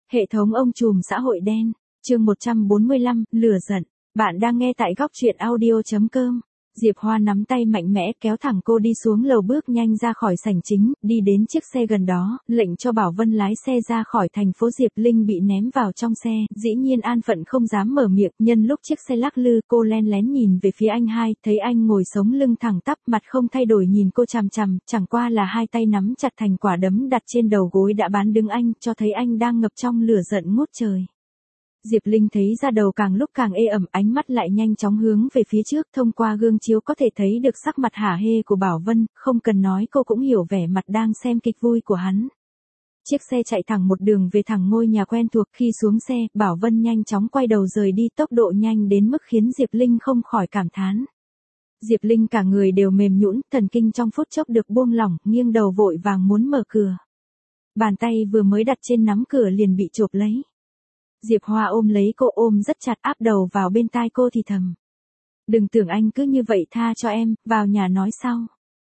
Hệ thống ông trùm xã hội đen, chương 145, lửa giận. Bạn đang nghe tại góc truyện audio.com. Diệp Hoa nắm tay mạnh mẽ kéo thẳng cô đi xuống lầu, bước nhanh ra khỏi sảnh chính, đi đến chiếc xe gần đó, lệnh cho Bảo Vân lái xe ra khỏi thành phố. Diệp Linh bị ném vào trong xe, dĩ nhiên an phận không dám mở miệng. Nhân lúc chiếc xe lắc lư, cô len lén nhìn về phía anh hai, thấy anh ngồi sống lưng thẳng tắp, mặt không thay đổi nhìn cô chằm chằm, chẳng qua là hai tay nắm chặt thành quả đấm đặt trên đầu gối đã bán đứng anh, cho thấy anh đang ngập trong lửa giận ngút trời. Diệp Linh thấy da đầu càng lúc càng ê ẩm, ánh mắt lại nhanh chóng hướng về phía trước, thông qua gương chiếu có thể thấy được sắc mặt hả hê của Bảo Vân, không cần nói cô cũng hiểu vẻ mặt đang xem kịch vui của hắn. Chiếc xe chạy thẳng một đường về thẳng ngôi nhà quen thuộc. Khi xuống xe, Bảo Vân nhanh chóng quay đầu rời đi, tốc độ nhanh đến mức khiến Diệp Linh không khỏi cảm thán. Diệp Linh cả người đều mềm nhũn, thần kinh trong phút chốc được buông lỏng, nghiêng đầu vội vàng muốn mở cửa. Bàn tay vừa mới đặt trên nắm cửa liền bị chộp lấy. Diệp Hoa ôm lấy cô, ôm rất chặt, áp đầu vào bên tai cô thì thầm. Đừng tưởng anh cứ như vậy tha cho em, vào nhà nói sau.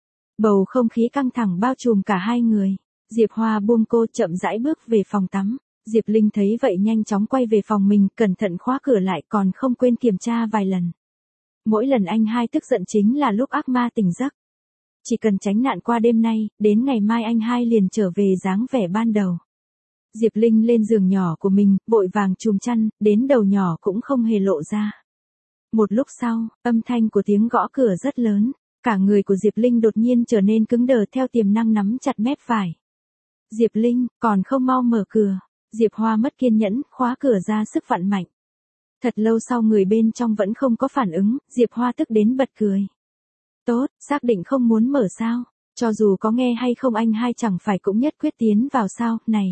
Bầu không khí căng thẳng bao trùm cả hai người. Diệp Hoa buông cô, chậm rãi bước về phòng tắm. Diệp Linh thấy vậy nhanh chóng quay về phòng mình, cẩn thận khóa cửa lại, còn không quên kiểm tra vài lần. Mỗi lần anh hai tức giận chính là lúc ác ma tỉnh giấc. Chỉ cần tránh nạn qua đêm nay, đến ngày mai anh hai liền trở về dáng vẻ ban đầu. Diệp Linh lên giường nhỏ của mình, vội vàng chùm chăn, đến đầu nhỏ cũng không hề lộ ra. Một lúc sau, âm thanh của tiếng gõ cửa rất lớn, cả người của Diệp Linh đột nhiên trở nên cứng đờ, theo tiềm năng nắm chặt mép phải. Diệp Linh, còn không mau mở cửa. Diệp Hoa mất kiên nhẫn, khóa cửa ra sức vặn mạnh. Thật lâu sau người bên trong vẫn không có phản ứng, Diệp Hoa tức đến bật cười. Tốt, xác định không muốn mở sao? Cho dù có nghe hay không anh hai chẳng phải cũng nhất quyết tiến vào sao, này.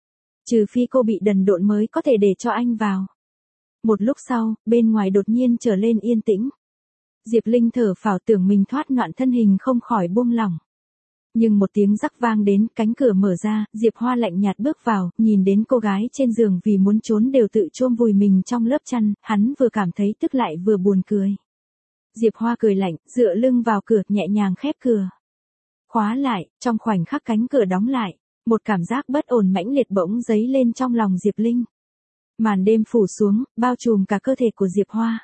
Trừ phi cô bị đần độn mới có thể để cho anh vào. Một lúc sau, bên ngoài đột nhiên trở lên yên tĩnh. Diệp Linh thở phào, tưởng mình thoát nạn, thân hình không khỏi buông lỏng. Nhưng một tiếng rắc vang đến, cánh cửa mở ra, Diệp Hoa lạnh nhạt bước vào, nhìn đến cô gái trên giường vì muốn trốn đều tự chôn vùi mình trong lớp chăn, hắn vừa cảm thấy tức lại vừa buồn cười. Diệp Hoa cười lạnh, dựa lưng vào cửa, nhẹ nhàng khép cửa. Khóa lại, trong khoảnh khắc cánh cửa đóng lại. Một cảm giác bất ổn mãnh liệt bỗng dấy lên trong lòng Diệp Linh. Màn đêm phủ xuống, bao trùm cả cơ thể của Diệp Hoa.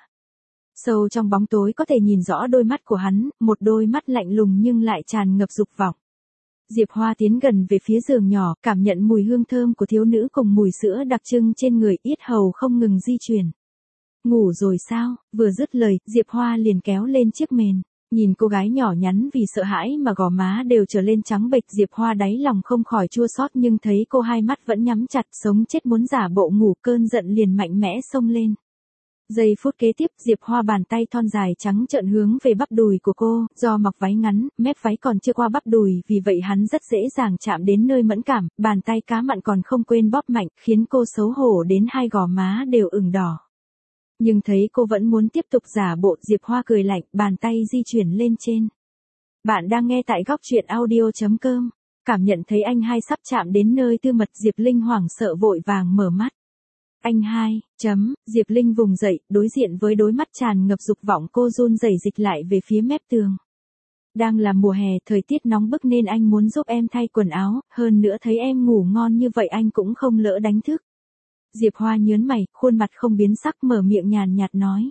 Sâu trong bóng tối có thể nhìn rõ đôi mắt của hắn, một đôi mắt lạnh lùng nhưng lại tràn ngập dục vọng. Diệp Hoa tiến gần về phía giường nhỏ, cảm nhận mùi hương thơm của thiếu nữ cùng mùi sữa đặc trưng trên người, yết hầu không ngừng di chuyển. Ngủ rồi sao? Vừa dứt lời, Diệp Hoa liền kéo lên chiếc mền. Nhìn cô gái nhỏ nhắn vì sợ hãi mà gò má đều trở lên trắng bệch, Diệp Hoa đáy lòng không khỏi chua xót, nhưng thấy cô hai mắt vẫn nhắm chặt, sống chết muốn giả bộ ngủ, cơn giận liền mạnh mẽ xông lên. Giây phút kế tiếp, Diệp Hoa bàn tay thon dài trắng trợn hướng về bắp đùi của cô, do mặc váy ngắn, mép váy còn chưa qua bắp đùi, vì vậy hắn rất dễ dàng chạm đến nơi mẫn cảm, bàn tay cá mặn còn không quên bóp mạnh, khiến cô xấu hổ đến hai gò má đều ửng đỏ. Nhưng thấy cô vẫn muốn tiếp tục giả bộ, Diệp Hoa cười lạnh, bàn tay di chuyển lên trên. Bạn đang nghe tại góc truyện audio.com. Cảm nhận thấy anh hai sắp chạm đến nơi tư mật, Diệp Linh hoảng sợ vội vàng mở mắt. Anh hai, Diệp Linh vùng dậy, đối diện với đôi mắt tràn ngập dục vọng, cô run rẩy dịch lại về phía mép tường. Đang là mùa hè, thời tiết nóng bức nên anh muốn giúp em thay quần áo, hơn nữa thấy em ngủ ngon như vậy anh cũng không lỡ đánh thức. Diệp Hoa nhớn mày, khuôn mặt không biến sắc, mở miệng nhàn nhạt nói.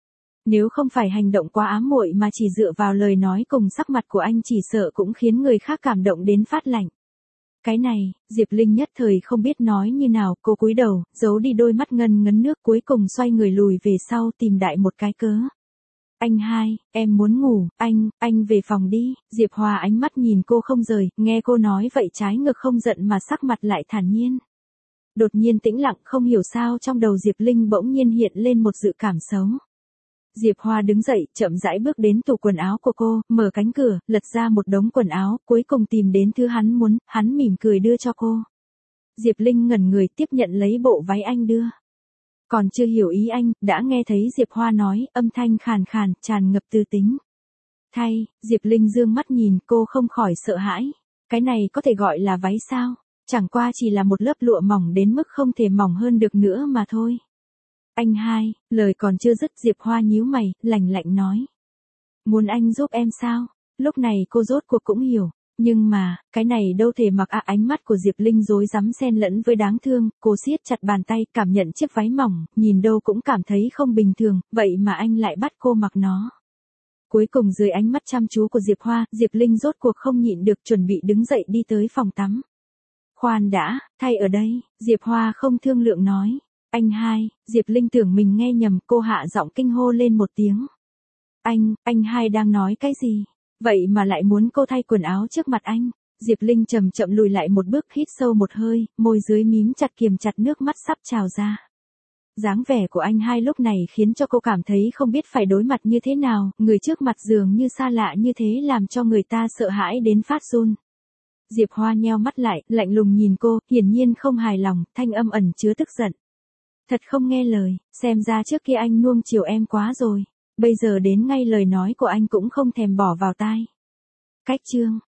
Nếu không phải hành động quá ám muội mà chỉ dựa vào lời nói cùng sắc mặt của anh, chỉ sợ cũng khiến người khác cảm động đến phát lạnh. Cái này, Diệp Linh nhất thời không biết nói như nào, cô cúi đầu, giấu đi đôi mắt ngân ngấn nước, cuối cùng xoay người lùi về sau, tìm đại một cái cớ. Anh hai, em muốn ngủ, anh về phòng đi. Diệp Hoa ánh mắt nhìn cô không rời, nghe cô nói vậy trái ngược không giận mà sắc mặt lại thản nhiên. Đột nhiên tĩnh lặng, không hiểu sao trong đầu Diệp Linh bỗng nhiên hiện lên một dự cảm xấu. Diệp Hoa đứng dậy, chậm rãi bước đến tủ quần áo của cô, mở cánh cửa, lật ra một đống quần áo, cuối cùng tìm đến thứ hắn muốn, hắn mỉm cười đưa cho cô. Diệp Linh ngẩn người tiếp nhận lấy bộ váy anh đưa. Còn chưa hiểu ý anh, đã nghe thấy Diệp Hoa nói, âm thanh khàn khàn, tràn ngập tư tính. Thay, Diệp Linh dương mắt nhìn, cô không khỏi sợ hãi. Cái này có thể gọi là váy sao? Chẳng qua chỉ là một lớp lụa mỏng đến mức không thể mỏng hơn được nữa mà thôi. Anh hai, lời còn chưa dứt, Diệp Hoa nhíu mày, lạnh lạnh nói. Muốn anh giúp em sao? Lúc này cô rốt cuộc cũng hiểu. Nhưng mà, cái này đâu thể mặc ánh mắt của Diệp Linh rối rắm xen lẫn với đáng thương, cô siết chặt bàn tay, cảm nhận chiếc váy mỏng, nhìn đâu cũng cảm thấy không bình thường, vậy mà anh lại bắt cô mặc nó. Cuối cùng dưới ánh mắt chăm chú của Diệp Hoa, Diệp Linh rốt cuộc không nhịn được chuẩn bị đứng dậy đi tới phòng tắm. Khoan đã, thay ở đây, Diệp Hoa không thương lượng nói. Anh hai, Diệp Linh tưởng mình nghe nhầm, cô hạ giọng kinh hô lên một tiếng. Anh hai đang nói cái gì? Vậy mà lại muốn cô thay quần áo trước mặt anh. Diệp Linh chậm chậm lùi lại một bước, hít sâu một hơi, môi dưới mím chặt kiềm chặt nước mắt sắp trào ra. Dáng vẻ của anh hai lúc này khiến cho cô cảm thấy không biết phải đối mặt như thế nào, người trước mặt dường như xa lạ như thế làm cho người ta sợ hãi đến phát run. Diệp Hoa nheo mắt lại, lạnh lùng nhìn cô, hiển nhiên không hài lòng, thanh âm ẩn chứa tức giận. Thật không nghe lời, xem ra trước kia anh nuông chiều em quá rồi. Bây giờ đến ngay lời nói của anh cũng không thèm bỏ vào tai. Cách chương